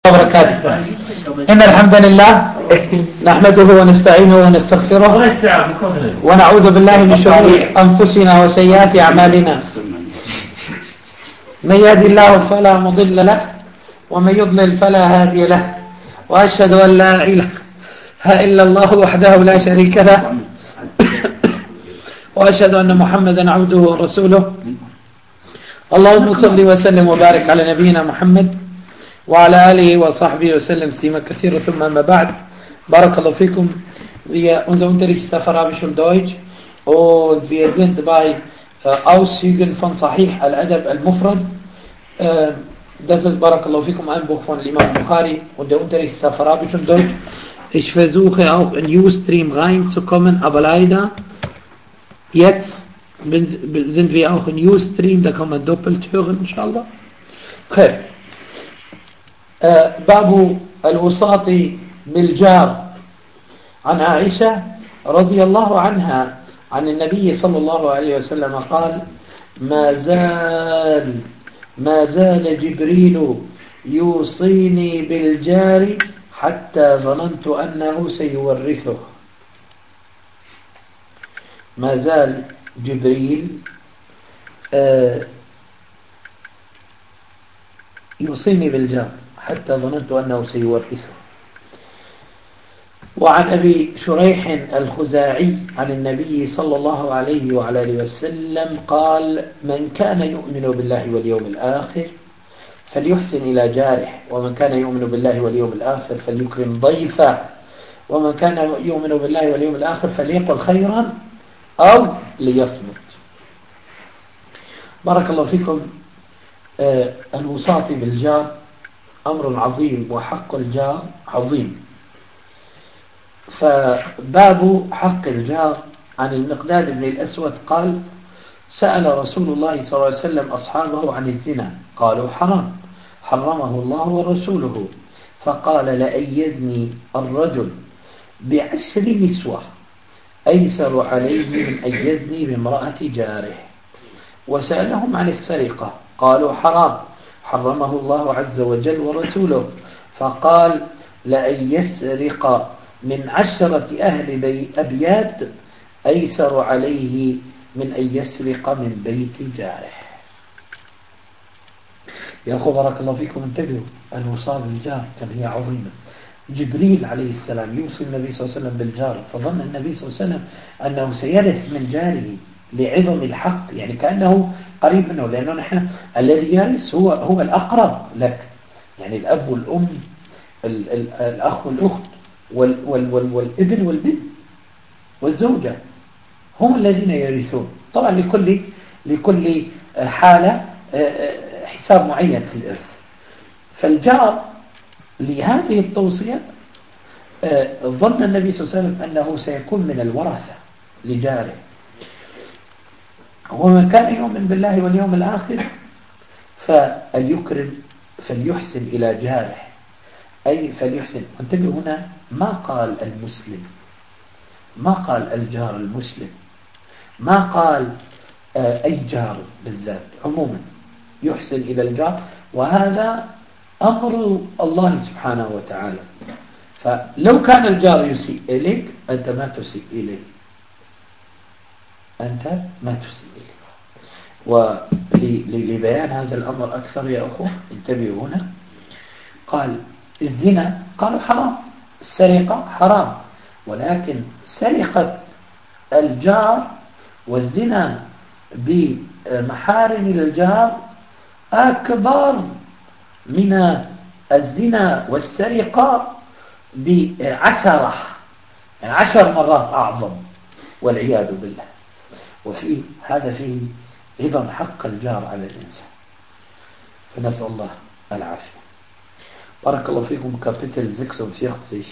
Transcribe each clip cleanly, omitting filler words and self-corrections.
وبركاته. إن الحمد لله نحمده ونستعينه ونستغفره ونعوذ بالله من شرور أنفسنا وسيئات أعمالنا. من يهد الله فلا مضل له ومن يضلل فلا هادي له، وأشهد أن لا إله إلا الله وحده لا شريك له، وأشهد أن محمدا عبده ورسوله. اللهم صل وسلم وبارك على نبينا محمد وعلى آله وصحبه وسلم تسليما كثيرا. ثم أما بعد. بارك الله فيكم. Unser Unterricht ist auf Arabisch und Deutsch und wir sind bei Auszügen von Sahih al-Adab al-Mufrad. Das ist Barack Allah fikum, ein Buch von Imam Bukhari, und der Unterricht ist auf Arabisch und Deutsch. Ich versuche auch in Ustream reinzukommen, aber leider jetzt sind wir auch in Ustream, da kann man doppelt hören, inshallah. Okay. باب الوساط بالجار. عن عائشة رضي الله عنها عن النبي صلى الله عليه وسلم قال: ما زال جبريل يوصيني بالجار حتى ظننت أنه سيورثه. ما زال جبريل يوصيني بالجار حتى ظننت أنه سيورثه. وعن أبي شريح الخزاعي عن النبي صلى الله عليه وعلى آله وسلم قال: من كان يؤمن بالله واليوم الآخر فليحسن إلى جاره، ومن كان يؤمن بالله واليوم الآخر فليكرم ضيفه، ومن كان يؤمن بالله واليوم الآخر فليقل خيرا أو ليصمت. بارك الله فيكم. الوساط بالجار أمر عظيم، وحق الجار عظيم. فباب حق الجار عن المقداد بن الأسود قال: سأل رسول الله صلى الله عليه وسلم أصحابه عن الزنا، قالوا: حرام، حرمه الله ورسوله. فقال: لأن يزني الرجل ب10 نسوة أيسر عليه من أن يزني بامرأة جاره. وسألهم عن السرقة، قالوا: حرام، حرمه الله عز وجل ورسوله. فقال: لأن يسرق من 10 أهل أبيات أيسر عليه من أن يسرق من بيت جاره. يا أخو بارك الله فيكم، انتبهوا، الوصال بالجار كم هي عظيمة. جبريل عليه السلام يوصي النبي صلى الله عليه وسلم بالجار، فظن النبي صلى الله عليه وسلم أنه سيرث من جاره لعظم الحق، يعني كأنه قريب منه، لأنه نحن الذي يرث هو الأقرب لك، يعني الأب والأم، الأخ والأخت والابن والبنت والزوجة هم الذين يرثون. طبعا لكل حالة حساب معين في الإرث. فالجار لهذه التوصية ظن النبي صلى الله عليه وسلم أنه سيكون من الورثة لجاره. ومن كان يؤمن بالله واليوم الآخر فليكرم، فليحسن إلى جاره، أي فليحسن. انتبهوا، هنا ما قال المسلم، ما قال الجار المسلم، ما قال أي جار بالذات، عموما يحسن إلى الجار، وهذا أمر الله سبحانه وتعالى. فلو كان الجار يسيء إليك أنت ما تسيء إليه، أنت ما تسيء إليه. ولبيان هذا الأمر أكثر يا أخوة انتبهوا، هنا قال الزنا، قالوا حرام، السرقة حرام، ولكن سرقة الجار والزنا بمحارم الجار أكبر من الزنا والسرقة ب10، يعني 10 مرات أعظم، والعياذ بالله. وفي هذا فيه عظم حق الجار على الإنسان، فنسأل الله العافية. بارك الله فيكم. Kapitel 46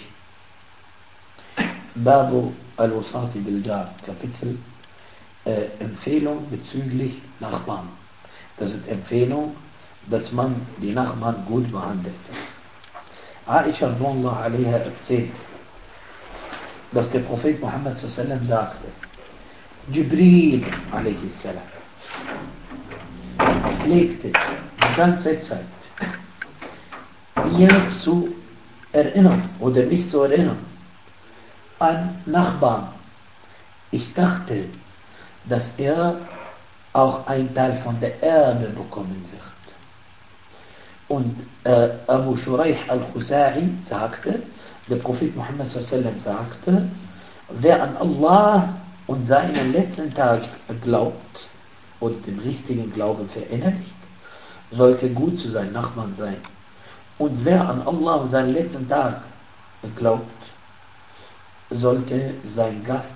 باب الوساط بالجار. Kapitel Empfehlung bezüglich Nachbarn. Das ist Empfehlung, dass man die Nachbarn gut behandelt. Aisha radhiyallahu anha erzählt, dass der Prophet Muhammad sallallahu alaihi wasallam sagte: Jibril alaihi salam pflegte die ganze Zeit mir zu erinnern oder mich zu erinnern an Nachbarn. Ich dachte, dass er auch einen Teil von der Erde bekommen wird. Und Abu Shuraih al-Khuzai sagte, der Prophet Muhammad sallam sagte, wer an Allah und seinen letzten Tag glaubt und den richtigen Glauben verinnerlicht, sollte gut zu seinen Nachbarn sein. Und wer an Allah und seinen letzten Tag glaubt, sollte sein Gast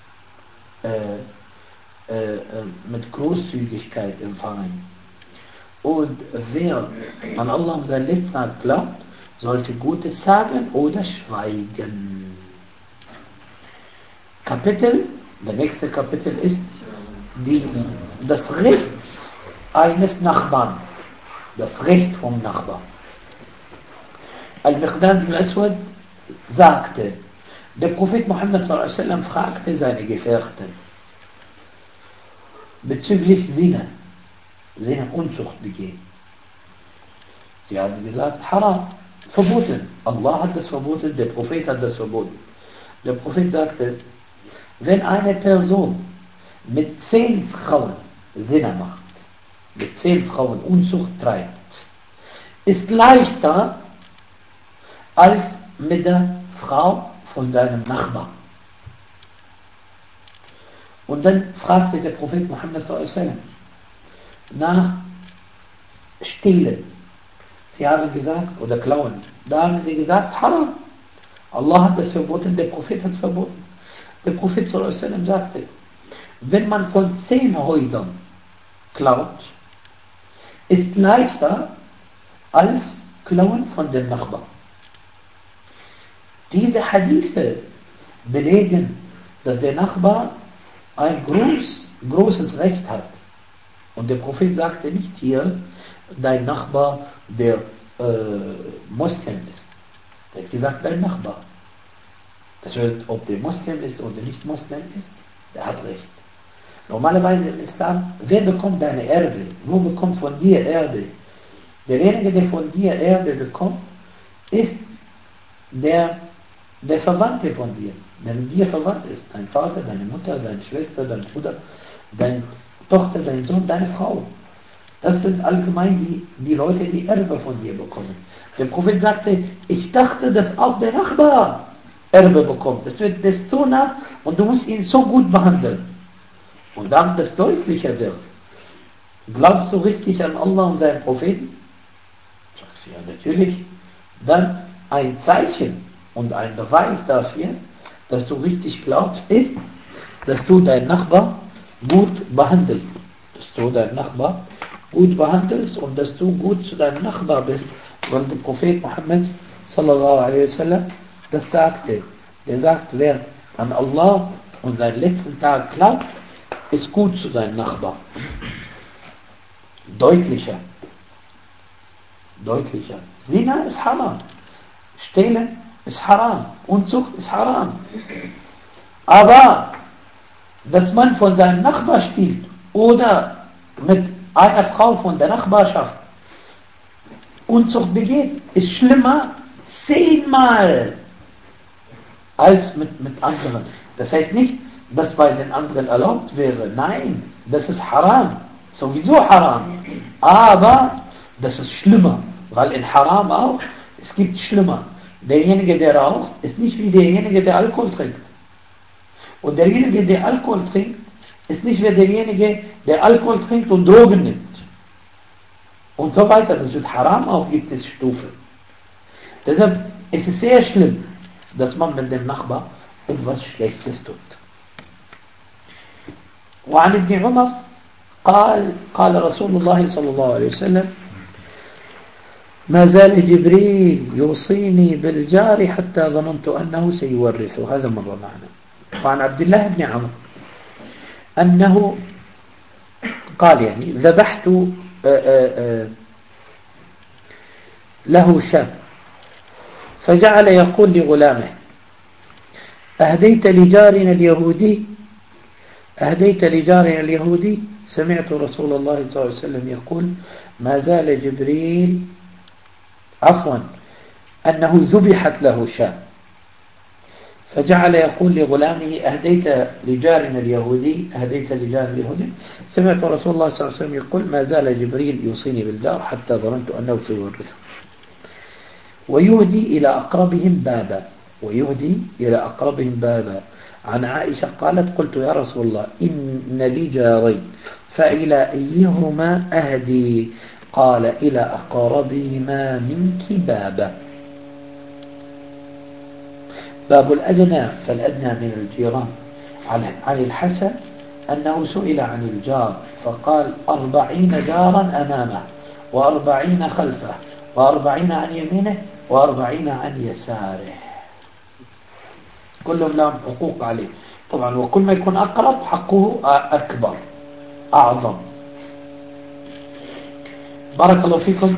mit Großzügigkeit empfangen. Und wer an Allah und seinen letzten Tag glaubt, sollte Gutes sagen oder schweigen. Der nächste Kapitel ist das Recht eines Nachbarn, das Recht vom Nachbarn. Al-Miqdad bin Aswad sagte, der Prophet Muhammad sallam fragte seine Gefährten bezüglich Zina, Unzucht begehen. Sie haben gesagt, haram, verboten. Allah hat das verboten, der Prophet hat das verboten. Der Prophet sagte, wenn eine Person mit 10 Frauen Zina macht, mit 10 Frauen Unzucht treibt, ist leichter als mit der Frau von seinem Nachbarn. Und dann fragte der Prophet Muhammad sallam nach Stehlen. Sie haben gesagt, oder Klauen, da haben sie gesagt, haram. Allah hat das verboten, der Prophet hat es verboten. Der Prophet sallam sagte, wenn man von 10 Häusern klaut, ist leichter als Klauen von dem Nachbarn. Diese Hadithe belegen, dass der Nachbar ein großes Recht hat. Und der Prophet sagte nicht hier, dein Nachbar, der Moslem ist. Er hat gesagt, dein Nachbar. Das heißt, ob der Moslem ist oder nicht Moslem ist, der hat Recht. Normalerweise im Islam, wer bekommt deine Erbe? Wo bekommt von dir Erbe? Derjenige, der von dir Erbe bekommt, ist der Verwandte von dir, der mit dir verwandt ist. Dein Vater, deine Mutter, deine Schwester, dein Bruder, deine Tochter, dein Sohn, deine Frau. Das sind allgemein die Leute, die Erbe von dir bekommen. Der Prophet sagte, ich dachte, dass auch der Nachbar Erbe bekommt. Das ist so nah und du musst ihn so gut behandeln. Und damit das deutlicher wird. Glaubst du richtig an Allah und seinen Propheten? Sagst du, ja natürlich. Dann ein Zeichen und ein Beweis dafür, dass du richtig glaubst, ist, dass du deinen Nachbar gut behandelst. Dass du deinen Nachbar gut behandelst und dass du gut zu deinem Nachbar bist. Weil der Prophet Muhammad sallallahu alaihi wasallam das sagte. Der sagt, wer an Allah und seinen letzten Tag glaubt, ist gut zu seinem Nachbar. Deutlicher. Zina ist haram. Stehlen ist haram. Unzucht ist haram. Aber, dass man von seinem Nachbar stiehlt oder mit einer Frau von der Nachbarschaft Unzucht begeht, ist schlimmer 10-mal als mit anderen. Das heißt nicht, dass bei den anderen erlaubt wäre. Nein, das ist haram. Sowieso haram. Aber das ist schlimmer. Weil in Haram auch, es gibt schlimmer. Derjenige, der raucht, ist nicht wie derjenige, der Alkohol trinkt. Und derjenige, der Alkohol trinkt, ist nicht wie derjenige, der Alkohol trinkt und Drogen nimmt. Und so weiter. Das wird Haram auch, gibt es Stufen. Deshalb ist es sehr schlimm, dass man mit dem Nachbar etwas Schlechtes tut. وعن ابن عمر قال رسول الله صلى الله عليه وسلم ما زال جبريل يوصيني بالجار حتى ظننت أنه سيورثه. هذا مر معنا. وعن عبد الله بن عمرو أنه قال يعني ذبحت له شاب فجعل يقول لغلامه أهديت لجارنا اليهودي سمعت رسول الله صلى الله عليه وسلم يقول ما زال جبريل أنه ذبحت له شاة، فجعل يقول لغلامه: أهديت لجارنا اليهودي، أهديت لجارنا اليهودي. سمعت رسول الله صلى الله عليه وسلم يقول: ما زال جبريل يوصيني بالجار حتى ظننت أنه سيورثه. ويهدي إلى أقربهم بابا، ويهدي إلى أقربهم بابا. عن عائشة قالت: قلت يا رسول الله إن لي جارين فإلى أيهما أهدي؟ قال: إلى أقربهما منك بابا. باب الأدنى فالأدنى من الجيران. عن الحسن أنه سئل عن الجار فقال: 40 جارا أمامه، 40 خلفه، 40 عن يمينه، 40 عن يساره، كلهم لهم حقوق عليه طبعا، وكل ما يكون أقرب حقه أكبر أعظم. بارك الله فيكم.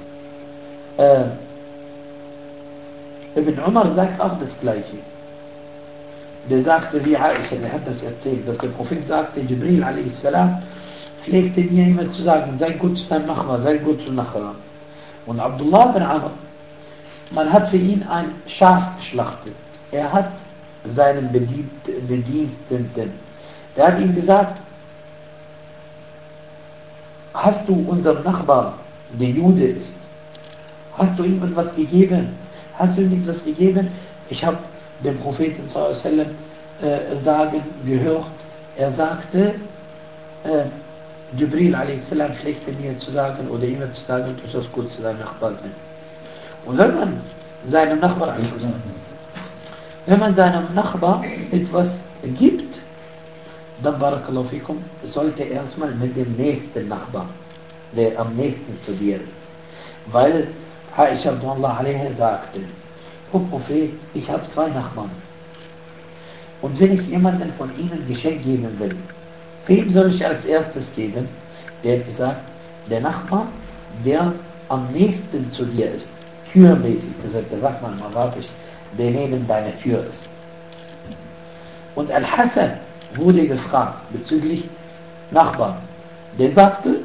ابن Umar sagt auch das Gleiche. Der sagte, wie Aisha, der hat das erzählt, dass der Prophet sagte, Jibril a.s. pflegte mir immer zu sagen: sei gut zu deinem Nachbar, sei gut zu Nachbar. Und Abdullah bin Amr, man hat für ihn ein Schaf geschlachtet. Er hat seinen Bediensteten, der hat ihm gesagt: hast du unserem Nachbar, der Jude ist, hast du ihm etwas gegeben? Hast du ihm etwas gegeben? Ich habe den Propheten sagen gehört, er sagte, Jibril a.s. pflegte mir zu sagen oder immer zu sagen, du sollst gut zu deinem Nachbar sein. Und wenn man seinem Nachbar etwas gibt, dann barakallahu fikum, sollte erstmal mit dem nächsten Nachbar, der am nächsten zu dir ist. Weil Aisha radhiyallahu sagte: O Prophet, ich habe 2 Nachbarn. Und wenn ich jemanden von ihnen Geschenk geben will, wem soll ich als erstes geben? Der hat gesagt: der Nachbar, der am nächsten zu dir ist, türmäßig, da sagt man im Arabisch, der neben deiner Tür ist. Und Al-Hassan wurde gefragt bezüglich Nachbarn. Der sagte: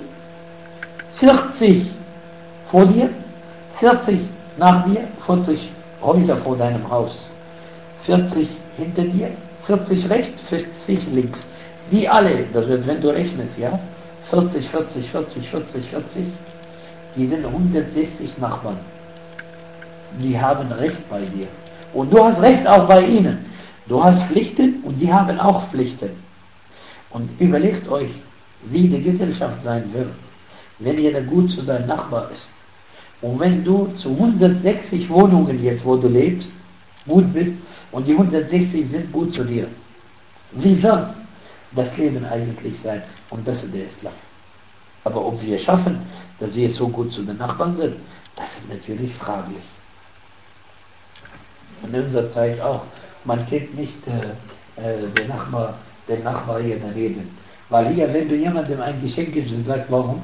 40 vor dir, 40 nach dir, 40 Häuser vor deinem Haus, 40 hinter dir, 40 rechts, 40 links. Die alle, das wird, wenn du rechnest, ja, 40, 40, 40, 40, 40, die sind 160 Nachbarn. Die haben Recht bei dir. Und du hast Recht auch bei ihnen. Du hast Pflichten und die haben auch Pflichten. Und überlegt euch, wie die Gesellschaft sein wird, wenn jeder gut zu seinem Nachbar ist. Und wenn du zu 160 Wohnungen jetzt, wo du lebst, gut bist und die 160 sind gut zu dir, wie wird das Leben eigentlich sein? Und das ist der Islam. Aber ob wir schaffen, dass wir so gut zu den Nachbarn sind, das ist natürlich fraglich. In unserer Zeit auch. Man kennt nicht den Nachbar hier daneben. Weil hier, wenn du jemandem ein Geschenk gibst, dann sagt, warum?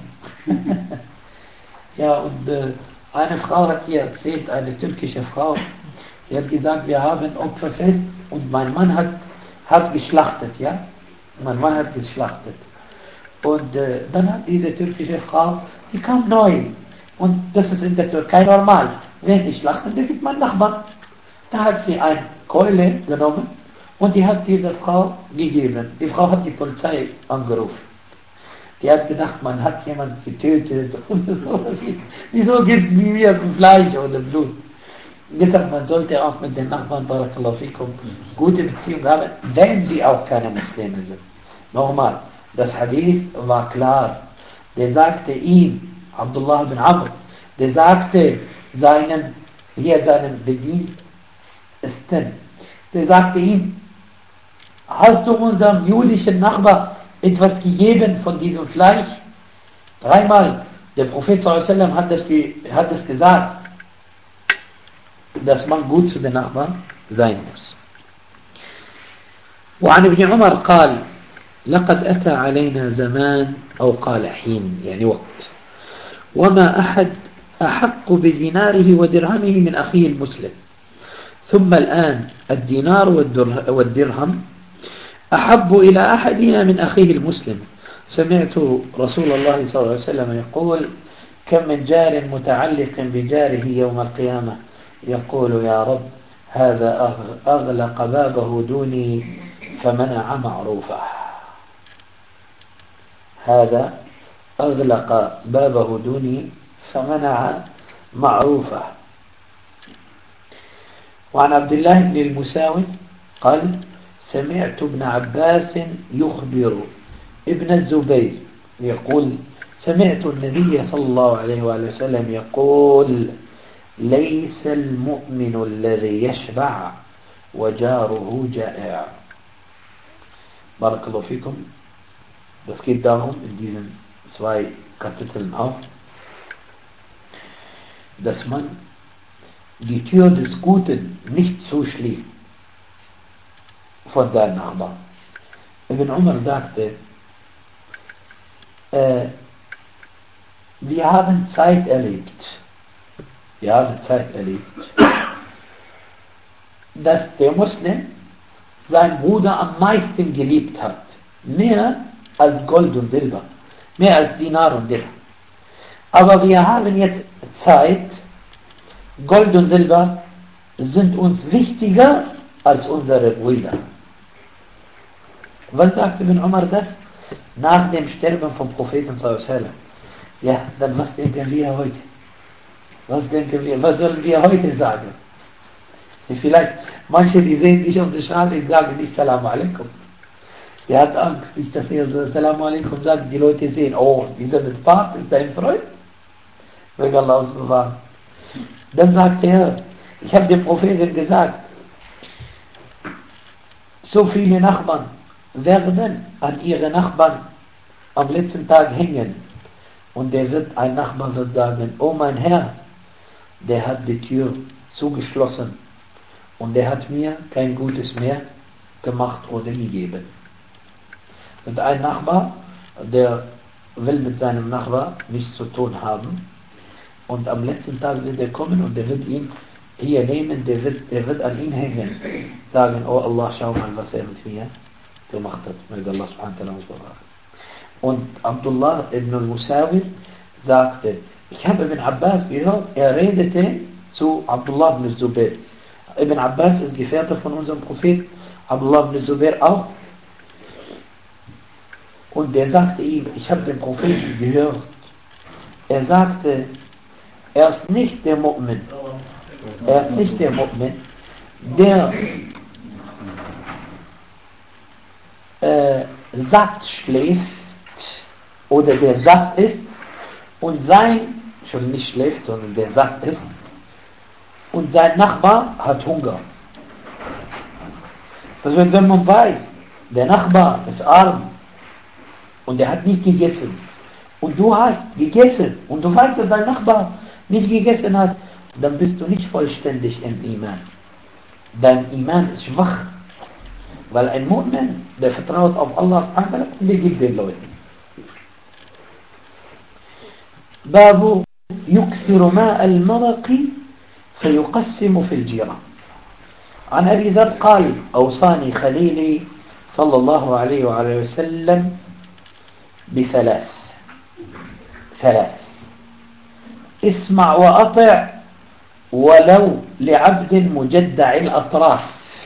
Ja, und eine Frau hat hier erzählt, eine türkische Frau, die hat gesagt, wir haben Opferfest und mein Mann hat geschlachtet, ja? Mein Mann hat geschlachtet. Und dann hat diese türkische Frau, die kam neu. Und das ist in der Türkei normal. Wenn sie schlachten, dann gibt man Nachbarn. Da hat sie eine Keule genommen und die hat dieser Frau gegeben. Die Frau hat die Polizei angerufen. Die hat gedacht, man hat jemanden getötet und so. Wieso gibt es wie mir Fleisch oder Blut? Deshalb, man sollte auch mit den Nachbarn, barakallahu fikum, gute Beziehungen haben, wenn sie auch keine Muslime sind. Nochmal, das Hadith war klar. Der sagte ihm, Abdullah bin Amr, der sagte seinen Bediensten, der sagte ihm: hast du unserem jüdischen Nachbar etwas gegeben von diesem Fleisch? 3-mal. Der Prophet sallallahu alaihi wasallam hat es gesagt, dass man gut zu den Nachbarn sein muss. وعن ابن عمر قال: لقد أتى علينا زمان أو قال حين، يعني وقت، وما أحد أحق بديناره ودرهمه من أخيه المسلم، ثم الآن الدينار والدرهم أحب إلى أحدنا من أخيه المسلم. سمعت رسول الله صلى الله عليه وسلم يقول: كم من جار متعلق بجاره يوم القيامة يقول يا رب هذا أغلق بابه دوني فمنع معروفه. هذا أغلق بابه دوني فمنع معروفه. وعن عبد الله بن المساوي قال سمعت ابن عباس يخبر ابن الزبير يقول سمعت النبي صلى الله عليه وآله وسلم يقول ليس المؤمن الذي يشبع وجاره جائع. بارك الله فيكم. Das geht darum in diesen 2 Kapiteln auch, dass man die Tür des Guten nicht zuschließt von seinen Nachbarn. Ibn Umar sagte, wir haben Zeit erlebt, dass der Muslim seinen Bruder am meisten geliebt hat, mehr als Gold und Silber, mehr als Dinar und Dirham. Aber wir haben jetzt Zeit, Gold und Silber sind uns wichtiger als unsere Brüder. Wann sagt Ibn Umar das? Nach dem Sterben vom Propheten sallallahu alaihi wasallam. Ja, dann was denken wir heute? Was sollen wir heute sagen? Vielleicht manche, die sehen dich auf der Straße und sagen nicht Salamu alaikum. Der hat Angst, nicht, dass er Salamu alaikum sagt, die Leute sehen, oh, dieser mit Bart ist dein Freund? Möge Allah uns bewahren. Dann sagt er, ich habe dem Propheten gesagt, so viele Nachbarn werden an ihre Nachbarn am letzten Tag hängen. Und ein Nachbar wird sagen, oh mein Herr, der hat die Tür zugeschlossen und der hat mir kein Gutes mehr gemacht oder gegeben. Und ein Nachbar, der will mit seinem Nachbar nichts zu tun haben und am letzten Tag wird er kommen und der wird ihn hier nehmen, der wird an ihn hängen, sagen, oh Allah, schau mal, was er mit mir gemacht hat. Möge Allah subhanahu wa ta'ala uns bewahren. Und Abdullah ibn al-Musawi sagte, ich habe Ibn Abbas gehört, er redete zu Abdullah ibn Zubair. Ibn Abbas ist Gefährte von unserem Prophet, Abdullah ibn Zubair auch. Und der sagte ihm, ich habe den Propheten gehört. Er sagte, er ist nicht der Mu'min, der satt schläft oder der satt ist und schon nicht schläft, sondern der satt ist und sein Nachbar hat Hunger. Das heißt, wenn man weiß, der Nachbar ist arm und er hat nicht gegessen und du hast gegessen und du weißt, dass dein Nachbar nicht gegessen hat, dann bist du nicht vollständig im Iman. Dein Iman ist schwach, weil ein Mu'min, der vertraut auf Allah und der gibt den Leuten. باب يكثر ماء المرق فيقسم في الجيران. عن أبي ذر قال أوصاني خليلي صلى الله عليه وعلى وسلم بثلاث اسمع وأطع ولو لعبد مجدع الأطراف،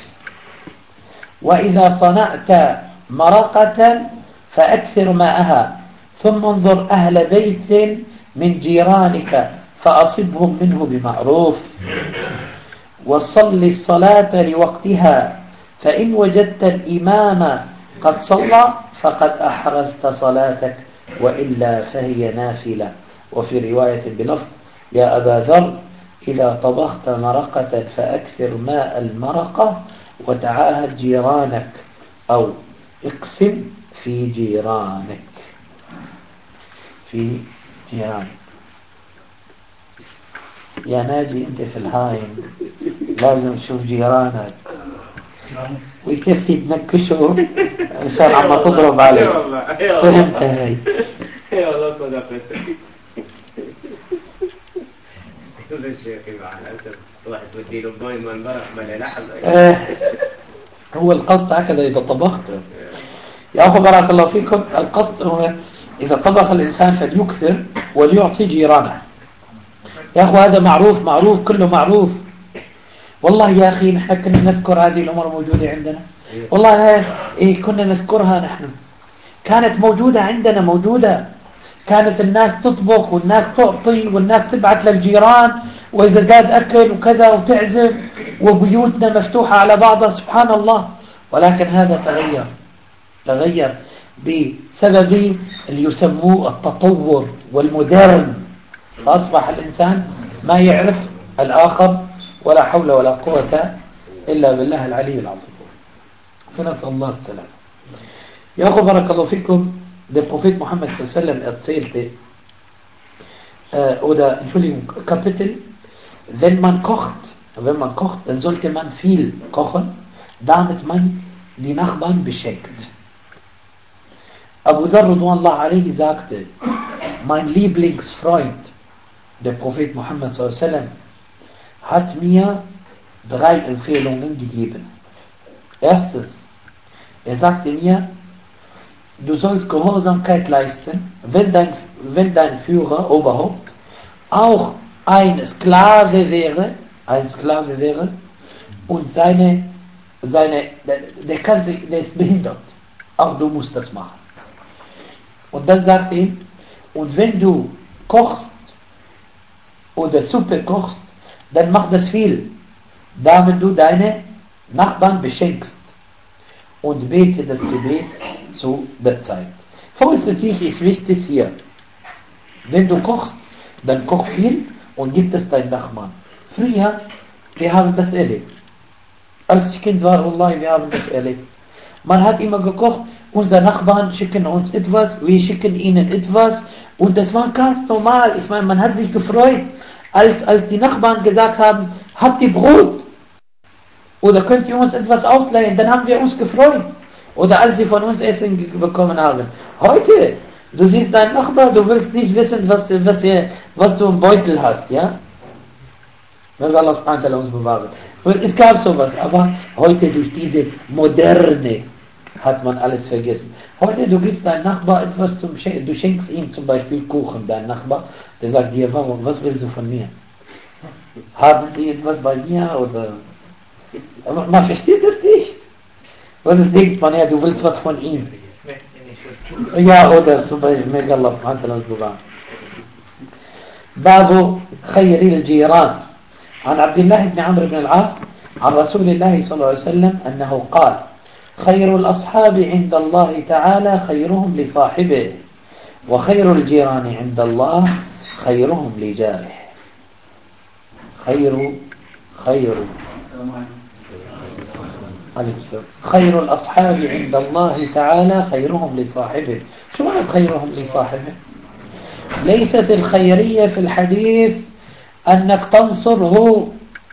وإذا صنعت مرقة فأكثر ماءها ثم انظر أهل بيت من جيرانك فأصبهم منه بمعروف، وصل الصلاة لوقتها فإن وجدت الإمام قد صلى فقد أحرزت صلاتك وإلا فهي نافلة. وفي رواية بلفظ يا أبا ذر إذا طبخت مرقة فأكثر ماء المرقة وتعاهد جيرانك أو اقسم في جيرانك. يا ناجي انت في الهايم لازم تشوف جيرانك ويكفي تنكشه عشان عم تضرب عليه. فهمت هاي؟ اي والله صدقتك. واحد توديله بوي من برق بلا لحم. هو القصد هكذا إذا طبخت يا أخو بارك الله فيكم. القصد هو إذا طبخ الإنسان فليكثر وليعطي جيرانه. يا أخو هذا معروف كله معروف. والله يا أخي نحن كنا نذكر هذه الأمور موجودة عندنا، والله إيه كنا نذكرها نحن، كانت موجودة عندنا، موجودة. كانت الناس تطبخ والناس تعطي والناس تبعت للجيران، وإذا زاد أكل وكذا وتعزم، وبيوتنا مفتوحة على بعضها، سبحان الله. ولكن هذا تغير بسبب اللي يسموه التطور والمودرن، فأصبح الإنسان ما يعرف الآخر، ولا حول ولا قوة إلا بالله العلي العظيم. فنسأل الله السلام. يا أخو بارك الله فيكم. Det profet Muhammed sallam erzählte, oder Entschuldigung, Kapitel, wenn man kocht, dann sollte man viel kochen, damit man die Nachbarn beschenkt. Abu Dharr radhiyallahu anhu sagte, mein Lieblingsfreund, der Prophet Muhammad sallam, hat mir 3 Empfehlungen gegeben. Erstens, er sagte mir, du sollst Gehorsamkeit leisten, wenn dein Führer, Oberhaupt, auch ein Sklave wäre, und der ist behindert. Auch du musst das machen. Und dann sagt er ihm, und wenn du kochst oder Suppe kochst, dann mach das viel, damit du deine Nachbarn beschenkst. Und bete das Gebet zu der Zeit. Vorsichtig ist wichtig hier. Wenn du kochst, dann koch viel und gib es deinen Nachbarn. Früher, wir haben das erlebt. Als ich Kind war, Wallahi, wir haben das erlebt. Man hat immer gekocht, unsere Nachbarn schicken uns etwas, wir schicken ihnen etwas, und das war ganz normal. Ich meine, man hat sich gefreut, als die Nachbarn gesagt haben, habt ihr Brot? Oder könnt ihr uns etwas ausleihen? Dann haben wir uns gefreut. Oder als sie von uns Essen bekommen haben. Heute, du siehst deinen Nachbar, du willst nicht wissen, was du im Beutel hast, ja? Möge Allah subhanahu wa ta'ala uns bewahren. Es gab sowas, aber heute durch diese Moderne hat man alles vergessen. Heute, du gibst deinem Nachbar etwas zum Schenken, du schenkst ihm zum Beispiel Kuchen, dein Nachbar, der sagt dir, warum, was willst du von mir? Haben Sie etwas bei mir, oder... Aber man versteht das nicht. Oder denkt man, ja, du willst was von ihm. Ja, oder zum Beispiel, möge Allah subhanahu wa ta'ala uns bewahren. Babu Khayr al-Jiran. عن عبد الله بن عمرو بن العاص عن رسول الله صلى الله عليه وسلم أنه قال: خير الأصحاب عند الله تعالى خيرهم لصاحبه، وخير الجيران عند الله خيرهم لجاره. خير الأصحاب عند الله تعالى خيرهم لصاحبه. شو معنى خيرهم لصاحبه؟ ليست الخيرية في الحديث أنك تنصره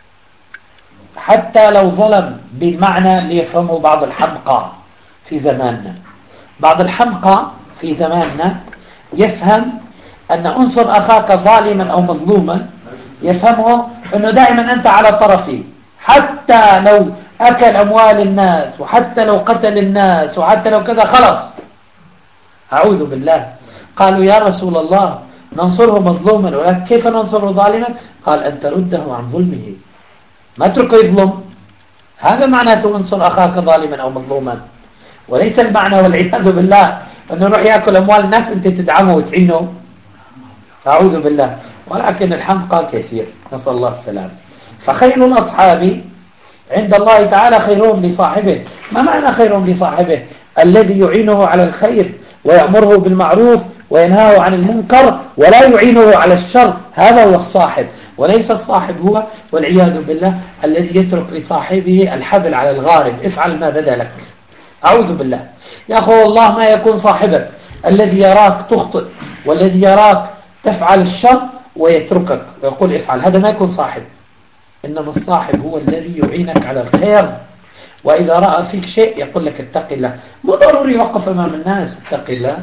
حتى لو ظلم، بالمعنى اللي يفهمه بعض الحمقى في زماننا. بعض الحمقى في زماننا يفهم أن أنصر أخاك ظالما أو مظلوما، يفهمه أنه دائما أنت على طرفي، حتى لو أكل أموال الناس، وحتى لو قتل الناس، وحتى لو كذا، خلاص. أعوذ بالله. قالوا يا رسول الله ننصره مظلوما، ولكن كيف ننصره ظالما؟ قال أن ترده عن ظلمه، ما تركه يظلم. هذا معناته انصر أخاك ظالما أو مظلوما، وليس المعنى والعياذ بالله أنه يروح يأكل أموال الناس أنت تدعمه وتعينه. أعوذ بالله. ولكن الحمقى كثير، نسأل الله السلام. فخير الأصحاب عند الله تعالى خيرهم لصاحبه. ما معنى خيرهم لصاحبه؟ الذي يعينه على الخير ويأمره بالمعروف وينهاه عن المنكر ولا يعينه على الشر، هذا هو الصاحب. وليس الصاحب هو والعياذ بالله الذي يترك لصاحبه الحبل على الغارب، افعل ما بدا لك. أعوذ بالله. يا أخو والله ما يكون صاحبك الذي يراك تخطئ والذي يراك تفعل الشر ويتركك ويقول افعل، هذا ما يكون صاحب. إنما الصاحب هو الذي يعينك على الخير، وإذا رأى فيك شيء يقول لك اتق الله. مو ضروري يوقف أمام الناس اتق الله،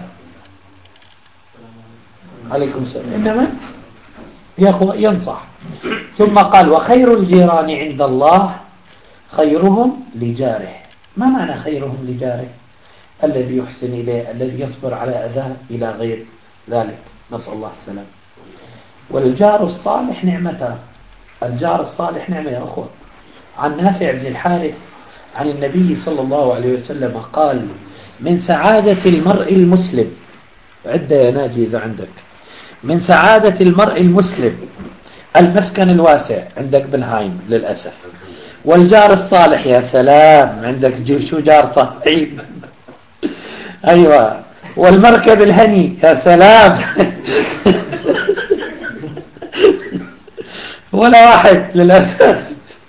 عليكم السلام، إنما يا أخوة ينصح. ثم قال: وخير الجيران عند الله خيرهم لجاره. ما معنى خيرهم لجاره؟ الذي يحسن إليه، الذي يصبر على أذاه إلى غير ذلك، نسأل الله السلام. والجار الصالح نعمته. الجار الصالح نعمة يا أخوة. عن نافع بن الحارث عن النبي صلى الله عليه وسلم قال من سعادة المرء المسلم، عدة يا ناجي إذا عندك، من سعادة المرء المسلم المسكن الواسع، عندك بالهايم للأسف، والجار الصالح، يا سلام عندك شو جار طيب أيوة، والمركب الهني، يا سلام ولا واحد للأسف.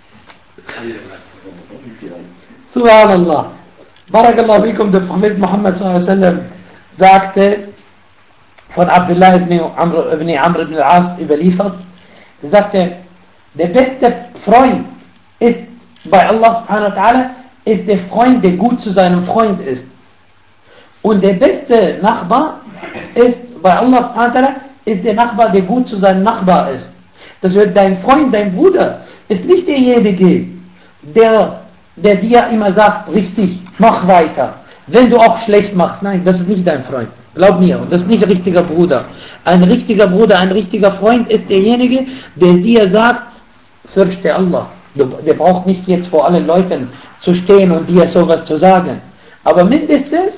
سبحان الله. بارك الله فيكم. Der Prophet Muhammad s.a.w. sagte von Abdullah ibn Amr ibn al-As überliefert, er sagte, der beste Freund ist bei Allah subhanahu wa ta'ala ist der Freund, der gut zu seinem Freund ist. Und der beste Nachbar ist bei Allah subhanahu wa ta'ala ist der Nachbar, der gut zu seinem Nachbar ist. Das wird dein Freund, dein Bruder ist nicht derjenige, der dir immer sagt, richtig, mach weiter. Wenn du auch schlecht machst, nein, das ist nicht dein Freund. Glaub mir, das ist nicht ein richtiger Bruder. Ein richtiger Bruder, ein richtiger Freund ist derjenige, der dir sagt, fürchte Allah. Der braucht nicht jetzt vor allen Leuten zu stehen und dir sowas zu sagen. Aber mindestens,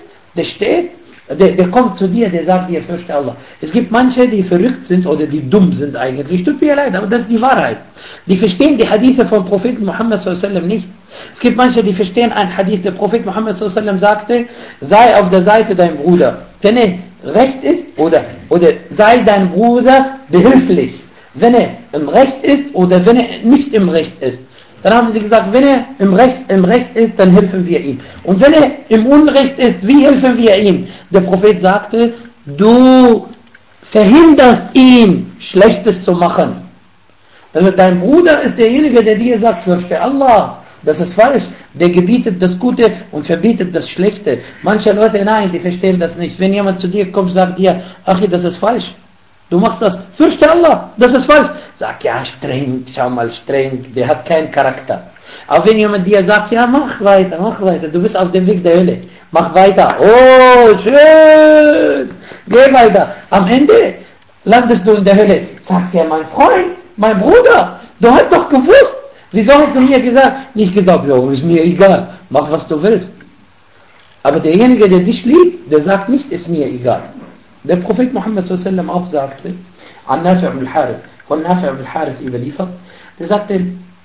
der kommt zu dir, der sagt dir, fürchte Allah. Es gibt manche, die verrückt sind oder die dumm sind eigentlich. Tut mir leid, aber das ist die Wahrheit. Die verstehen die Hadithe vom Propheten Muhammad s.a.w. nicht. Es gibt manche, die verstehen ein Hadith. Der Prophet Muhammad s.a.w. sagte, sei auf der Seite dein Bruder. Wenn er recht ist, oder sei dein Bruder behilflich. Wenn er im Recht ist oder wenn er nicht im Recht ist. Dann haben sie gesagt, wenn er im Recht ist, dann helfen wir ihm. Und wenn er im Unrecht ist, wie helfen wir ihm? Der Prophet sagte, du verhinderst ihn, Schlechtes zu machen. Also dein Bruder ist derjenige, der dir sagt, fürchte Allah. Das ist falsch. Der gebietet das Gute und verbietet das Schlechte. Manche Leute, nein, die verstehen das nicht. Wenn jemand zu dir kommt, sagt dir, ach, das ist falsch. Du machst das, fürchte Allah, das ist falsch. Sag, ja, streng, schau mal, streng, der hat keinen Charakter. Aber wenn jemand dir sagt, ja, mach weiter, du bist auf dem Weg der Hölle, mach weiter, oh, schön, geh weiter. Am Ende landest du in der Hölle. Sagst ja, mein Freund, mein Bruder, du hast doch gewusst. Wieso hast du mir gesagt? Nicht gesagt, ja, ist mir egal, mach was du willst. Aber derjenige, der dich liebt, der sagt nicht, ist mir egal. Der Prophet Muhammad s.a.w. auch sagte, von Nafi' al-Harith überliefert, der sagte,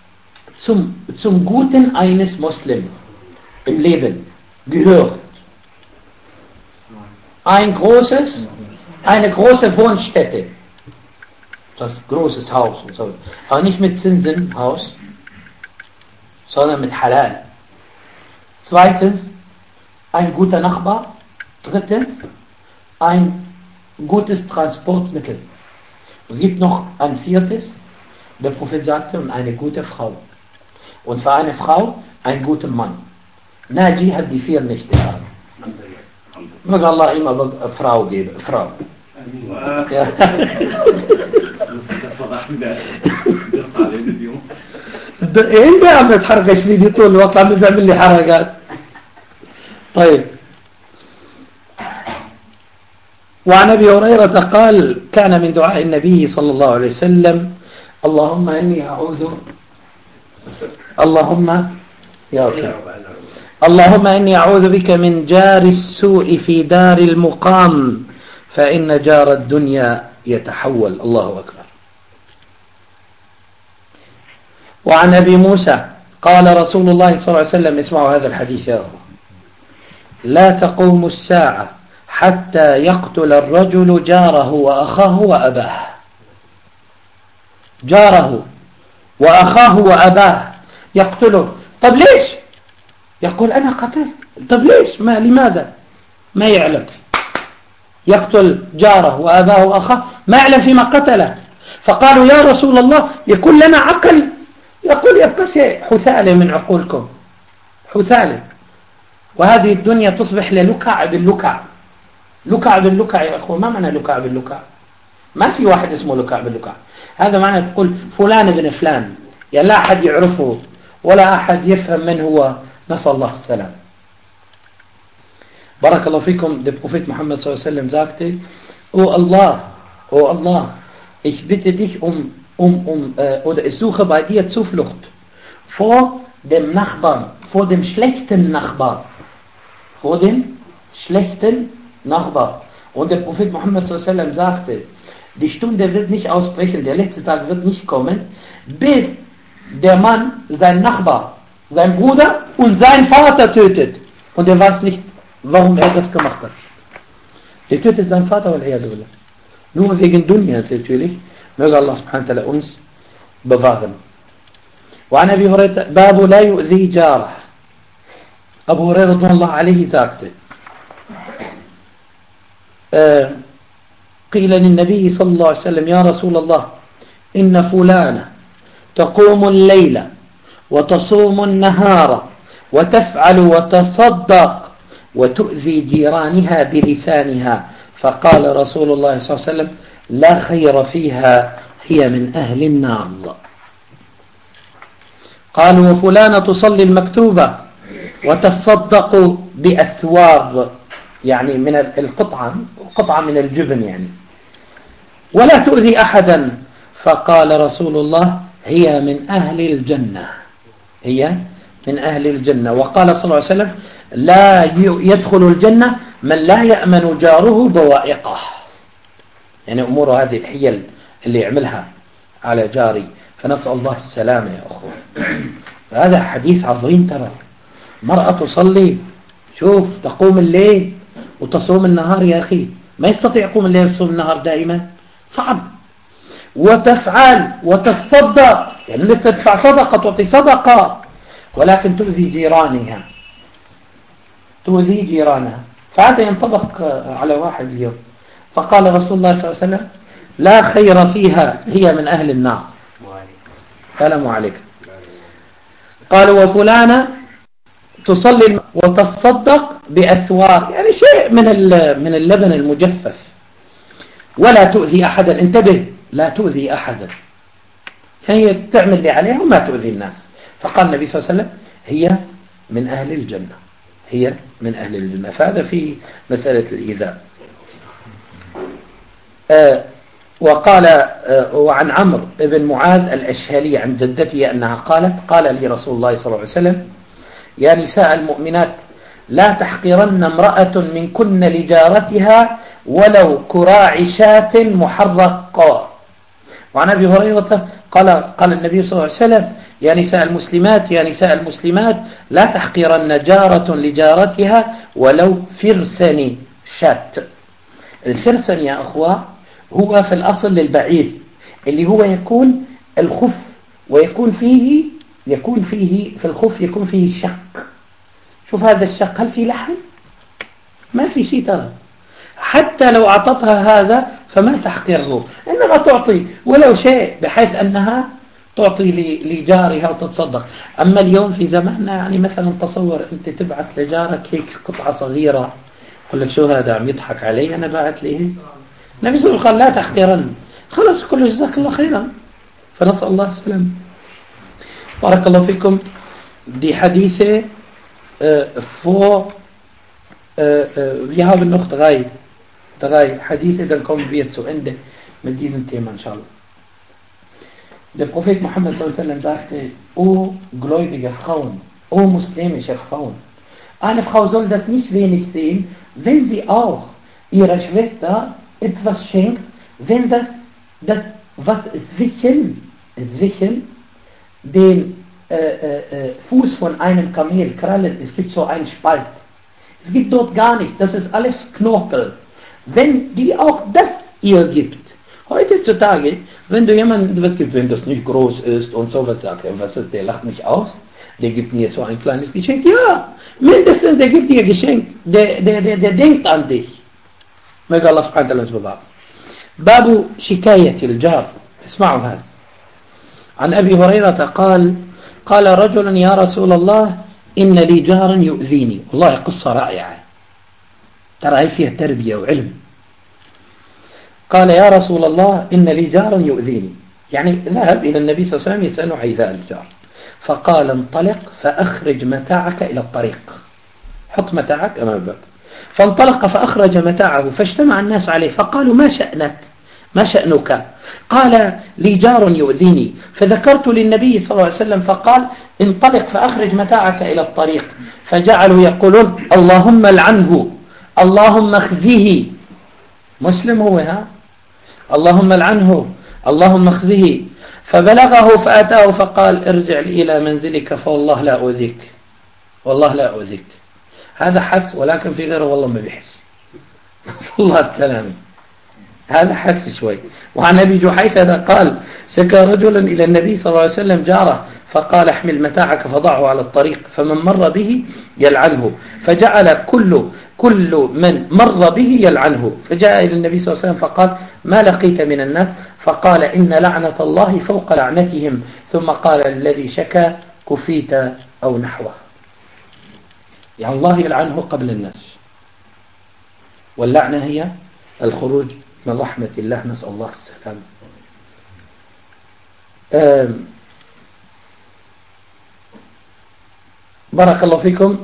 zum Guten eines Muslims im Leben gehört eine große Wohnstätte, das großes Haus und so, aber nicht mit Zinsenhaus, sondern mit Halal. Zweitens, ein guter Nachbar. Drittens, ein gutes Transportmittel. Es gibt noch ein viertes, der Prophet sagte, und eine gute Frau. Und für eine Frau, ein guter Mann. Naji hat die 4 nicht gehabt. Möge Allah ihm aber eine Frau geben. Frau. Ja. انت عم تحرقش لي طول الوقت عم تعمل لي حركات. طيب. وعن ابي هريره قال كان من دعاء النبي صلى الله عليه وسلم اللهم اني اعوذ اللهم اني اعوذ بك من جار السوء في دار المقام فان جار الدنيا يتحول. الله اكبر. وعن ابي موسى قال رسول الله صلى الله عليه وسلم، اسمعوا هذا الحديث يا أخوة، لا تقوم الساعة حتى يقتل الرجل جاره وأخاه وأباه. جاره وأخاه وأباه يقتله. طب ليش؟ يقول أنا قتلت. طب ليش؟ لماذا؟ ما يعلم. يقتل جاره وأباه وأخاه ما يعلم فيما قتله. فقالوا يا رسول الله يكون لنا عقل. يقول يبقى شيء حثالة من عقولكم، حثالة. وهذه الدنيا تصبح للكع باللكع. لكع باللكع يا أخوة. ما معنى لكع باللكع؟ ما في واحد اسمه لكع باللكع. هذا معنى تقول فلان ابن فلان، يعني لا أحد يعرفه ولا أحد يفهم من هو. نسأل الله السلام. بارك الله فيكم. Der Prophet Muhammad s.a.w. sagte, O Allah, ich bitte dich oder ich suche bei dir Zuflucht vor dem Nachbarn, vor dem schlechten Nachbar. Vor dem schlechten Nachbar. Und der Prophet Muhammad ﷺ sagte, die Stunde wird nicht ausbrechen, der letzte Tag wird nicht kommen, bis der Mann seinen Nachbar, seinen Bruder und seinen Vater tötet. Und er weiß nicht, warum er das gemacht hat. Der tötet seinen Vater und er. Nur wegen Dunya natürlich. Möge Allah subhanahu wa ta'ala uns bewahren. وعن أبي هريرة باب لا يؤذي جاره. Abu Hurairah radhiyallahu anhu sagte, قيل للنبي صلى الله عليه وسلم يا رسول الله إن فلانة تقوم الليل وتصوم النهار وتفعل وتصدق وتؤذي جيرانها بلسانها فقال رسول الله صلى الله عليه وسلم لا خير فيها هي من أهل النار. قالوا وفلانة تصلي المكتوبة وتصدق بأثواب يعني من قطعة من الجبن يعني ولا تؤذي أحدا فقال رسول الله هي من أهل الجنة. هي من أهل الجنة. وقال صلى الله عليه وسلم لا يدخل الجنة من لا يأمن جاره بوائقه. يعني أمور هذه الحيل اللي يعملها على جاري. فنسأل الله السلامة يا أخوة. هذا حديث عظيم ترى. مرأة تصلي شوف تقوم الليل وتصوم النهار يا أخي. ما يستطيع يقوم الليل ويصوم النهار دائما صعب. وتفعل وتصدق يعني لسه تدفع صدقة تعطي صدقة ولكن تؤذي جيرانها تؤذي جيرانها. فهذا ينطبق على واحد اليوم. فقال رسول الله صلى الله عليه وسلم لا خير فيها هي من أهل النار. سلام عليكم. قالوا وفلانة تصلي وتصدق بأثوار يعني شيء من اللبن المجفف ولا تؤذي أحدا. انتبه لا تؤذي أحدا يعني تعمل اللي عليها وما تؤذي الناس. فقال النبي صلى الله عليه وسلم هي من أهل الجنة. هي من أهل الجنة. فهذا في مسألة الإيذاء. وقال وعن عمرو بن معاذ الأشهلي عن جدته أنها قالت قال لي رسول الله صلى الله عليه وسلم يا نساء المؤمنات لا تحقرن امرأة من كن لجارتها ولو كراع شاة محرقة. وعن أبي هريرة قال النبي صلى الله عليه وسلم يا نساء المسلمات لا تحقرن جارة لجارتها ولو فرسن شاة. الفرسن يا أخوة هو في الأصل للبعير اللي هو يكون الخف ويكون فيه في الخف يكون فيه الشق. شوف هذا الشق هل فيه لحم؟ ما في شيء ترى. حتى لو أعطتها هذا فما تحقره إنما تعطي ولو شيء بحيث أنها تعطي لجارها وتتصدق. أما اليوم في زماننا يعني مثلا تصور أنت تبعت لجارك هيك قطعة صغيرة يقول لك شو هذا عم يضحك علي أنا بعت ليه. النبي صلى الله عليه وسلم قال لا تحقرن خلاص كله جزاك الله خيرا. فنسأل الله السلام. بارك الله فيكم. دي حديثة wir haben noch drei Hadithe, dann kommen wir zu Ende mit diesem Thema inshallah. Der Prophet Muhammad sallallahu sagte, o gläubige Frauen, o muslimische Frauen, eine Frau soll das nicht wenig sehen, wenn sie auch ihrer Schwester etwas schenkt, wenn das was zwischen den Fuß von einem Kamel, Krallen, es gibt so einen Spalt. Es gibt dort gar nicht, das ist alles Knorpel. Wenn die auch das ihr gibt, heutzutage, wenn du jemandem was gibst, wenn das nicht groß ist und sowas sagt, was ist, der lacht mich aus, der gibt mir so ein kleines Geschenk, ja, mindestens der gibt dir Geschenk, der denkt an dich. Möge Allah subhanahu wa ta'ala uns bewahren. Babu Shikayat al-Jar, اسمعوا هذا. عن أبي هريرة قال رجل يا رسول الله إن لي جارا يؤذيني. والله قصة رائعة ترى هي فيها تربية وعلم. قال يا رسول الله إن لي جارا يؤذيني يعني ذهب إلى النبي صلى الله عليه وسلم يسأله عيذاء الجار. فقال انطلق فأخرج متاعك إلى الطريق. حط متاعك أمام الباب. فانطلق فأخرج متاعه فاجتمع الناس عليه فقالوا ما شأنك ما شأنك؟ قال لي جار يؤذيني، فذكرت للنبي صلى الله عليه وسلم فقال انطلق فأخرج متاعك إلى الطريق، فجعلوا يقولون اللهم العنه، اللهم اخزه. مسلم هو ها؟ اللهم العنه، اللهم اخزه. فبلغه فأتاه فقال ارجع إلى منزلك فوالله لا أؤذيك، والله لا أؤذيك. هذا حس، ولكن في غيره والله ما بيحس. صلى الله عليه وسلم. هذا حس شوي. وعن أبي جحيفة قال شكى رجل إلى النبي صلى الله عليه وسلم جاره فقال احمل متاعك فضعه على الطريق، فمن مر به يلعنه، فجعل كل من مر به يلعنه. فجاء إلى النبي صلى الله عليه وسلم فقال ما لقيت من الناس؟ فقال إن لعنة الله فوق لعنتهم. ثم قال الذي شكى كفيت أو نحوه. يعني الله يلعنه قبل الناس، واللعنة هي الخروج من رحمة الله، نسأل الله السلام. بارك الله فيكم.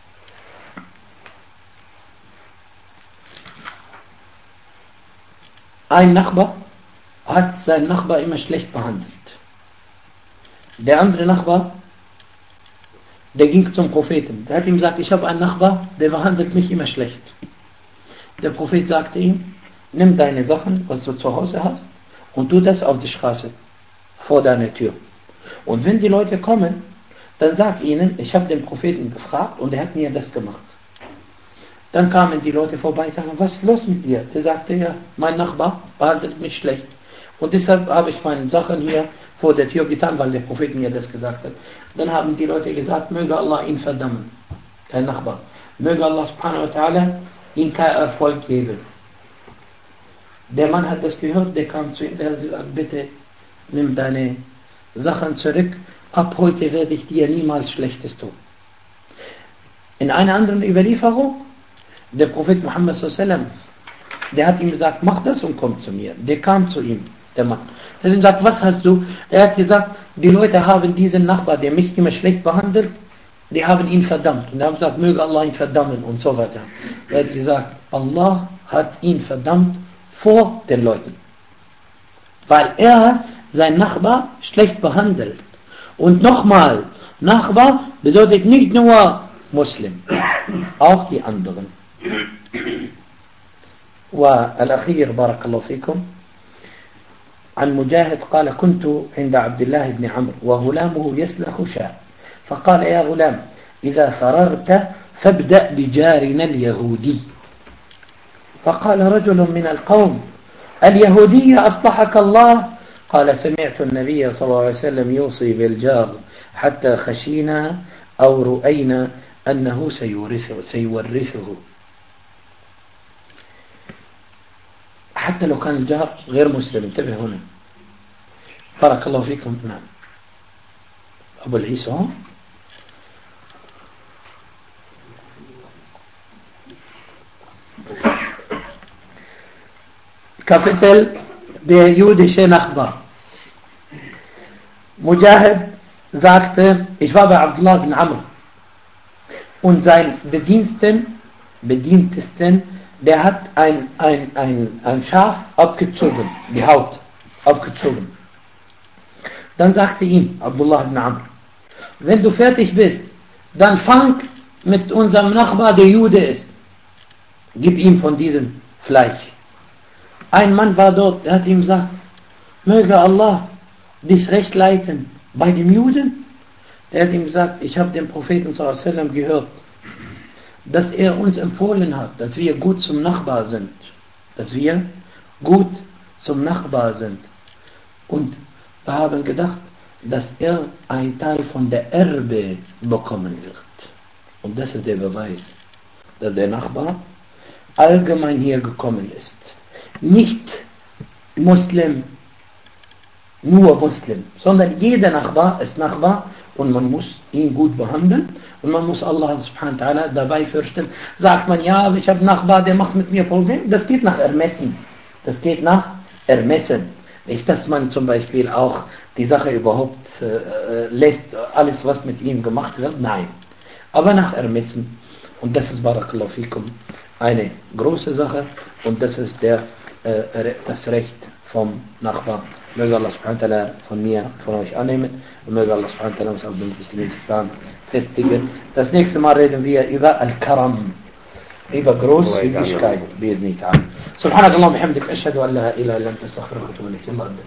Ein Nachbar hat seinen Nachbar immer schlecht behandelt. Der andere Nachbar, der ging zum Propheten. Der hat ihm gesagt, ich habe einen Nachbar, der behandelt mich immer schlecht. Der Prophet sagte ihm, nimm deine Sachen, was du zu Hause hast, und tu das auf die Straße, vor deiner Tür. Und wenn die Leute kommen, dann sag ihnen, ich habe den Propheten gefragt und er hat mir das gemacht. Dann kamen die Leute vorbei und sagten, was ist los mit dir? Er sagte, ja, mein Nachbar behandelt mich schlecht. Und deshalb habe ich meine Sachen hier vor der Tür getan, weil der Prophet mir das gesagt hat. Dann haben die Leute gesagt, möge Allah ihn verdammen, dein Nachbar. Möge Allah subhanahu wa ta'ala ihm keinen Erfolg geben. Der Mann hat das gehört, der kam zu ihm, der hat gesagt, bitte nimm deine Sachen zurück, ab heute werde ich dir niemals Schlechtes tun. In einer anderen Überlieferung, der Prophet Muhammad sallallahu alaihi wasallam, der hat ihm gesagt, mach das und komm zu mir. Der kam zu ihm, der Mann. Der hat ihm gesagt, was hast du? Er hat gesagt, die Leute haben diesen Nachbar, der mich immer schlecht behandelt, die haben ihn verdammt. Und er hat gesagt, möge Allah ihn verdammen und so weiter. Er hat gesagt, Allah hat ihn verdammt vor den Leuten. Weil er sein Nachbar schlecht behandelt. Und nochmal, Nachbar bedeutet nicht nur Muslim, auch die anderen. والأخير بارك الله فيكم عن مجاهد قال كنت عند عبد الله بن عمرو وغلامه يسلخ شاة، فقال يا غلام إذا فرغت فابدأ بجارنا اليهودي. فقال رجل من القوم اليهودي أصلحك الله؟ قال سمعت النبي صلى الله عليه وسلم يوصي بالجار حتى خشينا أو رؤينا أنه سيورثه. حتى لو كان الجار غير مسلم. انتبه هنا. بارك الله فيكم. نعم أبو العيسى. Kapitel der jüdische Nachbar. Mujahid sagte, ich war bei Abdullah bin Amr und sein Bedientesten, der hat ein Schaf abgezogen, die Haut abgezogen. Dann sagte ihm Abdullah bin Amr, wenn du fertig bist, dann fang mit unserem Nachbar, der Jude ist. Gib ihm von diesem Fleisch. Ein Mann war dort, der hat ihm gesagt, möge Allah dich recht leiten bei dem Juden. Der hat ihm gesagt, ich habe den Propheten sallallahu alaihi wasallam gehört, dass er uns empfohlen hat, dass wir gut zum Nachbar sind. Dass wir gut zum Nachbar sind. Und wir haben gedacht, dass er einen Teil von der Erbe bekommen wird. Und das ist der Beweis, dass der Nachbar allgemein hier gekommen ist. Nicht Muslim, nur Muslim, sondern jeder Nachbar ist Nachbar und man muss ihn gut behandeln und man muss Allah subhanahu wa ta'ala dabei fürchten. Sagt man, ja, ich habe einen Nachbar, der macht mit mir Probleme, das geht nach Ermessen. Das geht nach Ermessen. Nicht, dass man zum Beispiel auch die Sache überhaupt lässt, alles was mit ihm gemacht wird, nein. Aber nach Ermessen. Und das ist Barakallahu fikum eine große Sache und das ist das Recht vom Nachbarn. Möge Allah subhanahu wa ta'ala von mir, von euch annehmen und möge Allah subhanahu wa ta'ala uns auf dem Muslimen Islam festigen. Das nächste Mal reden wir über Al-Karam, über Großzügigkeit. بإذن تعالى. سبحانك اللهم وبحمدك أشهد أن لا إله إلا أنت أستغفرك وأتوب إليك. يلا أبدا.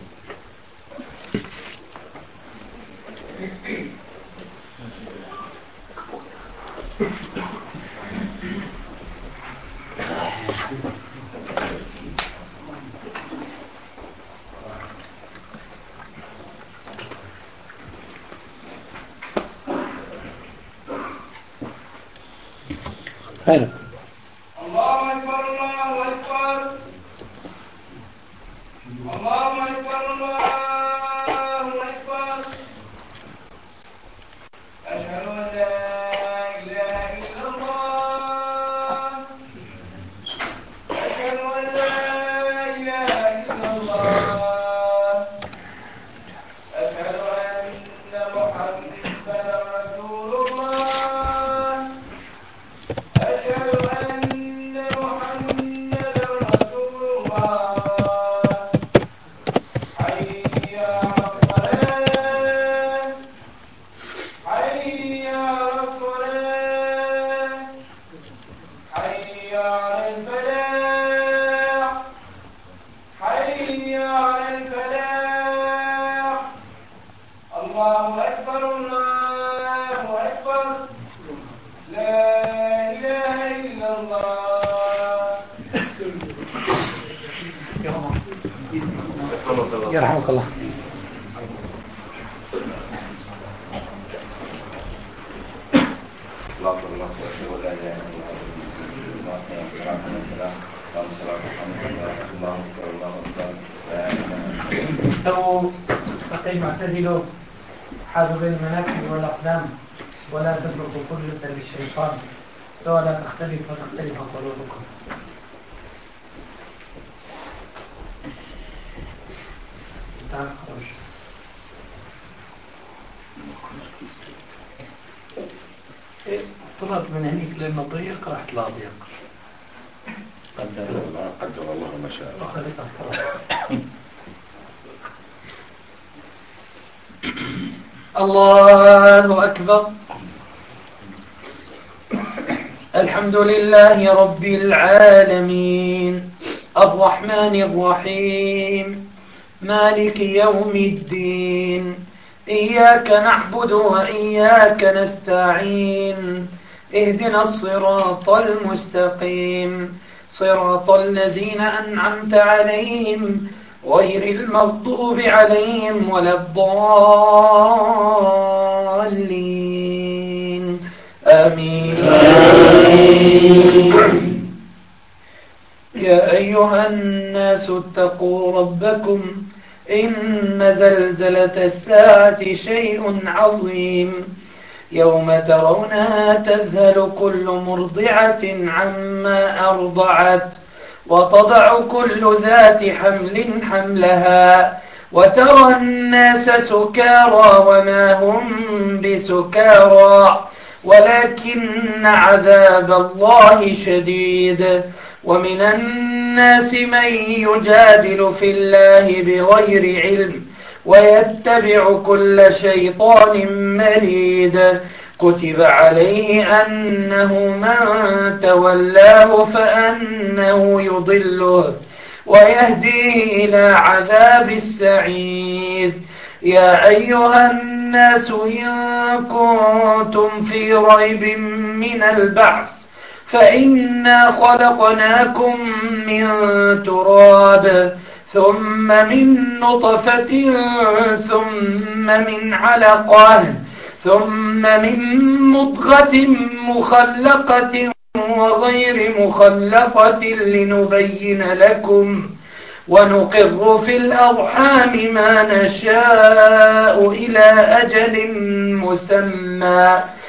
خير. الله أكبر الله أكبر الله أكبر الله أكبر أشهد أن لا إله إلا الله أشهد أن لا إله إلا الله أشهد أن محمدا رسول الله أشهد أن محمدا رسول الله حي على الصلاة حي على الصلاة حي على الفلاح حي على الفلاح الله أكبر الله أكبر لا إله إلا الله يرحمك الله. استووا استقيموا اعتدلوا حاذوا بين المناكب والأقدام ولا تتركوا كل للشيطان استوى لا تختلف وتختلف قلوبكم. تعال خرج. طلعت من هنيك لأنه ضيق رحت لا ضيق. قدر الله ما شاء. الله أكبر. الحمد لله رب العالمين الرحمن الرحيم مالك يوم الدين إياك نعبد وإياك نستعين اهدنا الصراط المستقيم صراط الذين أنعمت عليهم غير المغضوب عليهم ولا الضالين آمين. يا أيها الناس اتقوا ربكم إن زلزلة الساعة شيء عظيم يوم ترونها تذهل كل مرضعة عما أرضعت وتضع كل ذات حمل حملها وترى الناس سكارى وما هم بسكارى ولكن عذاب الله شديد. ومن الناس من يجادل في الله بغير علم ويتبع كل شيطان مريد كتب عليه أنه من تولاه فأنه يضله ويهديه إلى عذاب السعير. يا أيها الناس إن كنتم في ريب من البعث فإنا خلقناكم من تراب ثم من نطفة ثم من علقة ثم من مضغة مخلقة وغير مخلقة لنبين لكم ونقر في الأرحام ما نشاء إلى أجل مسمى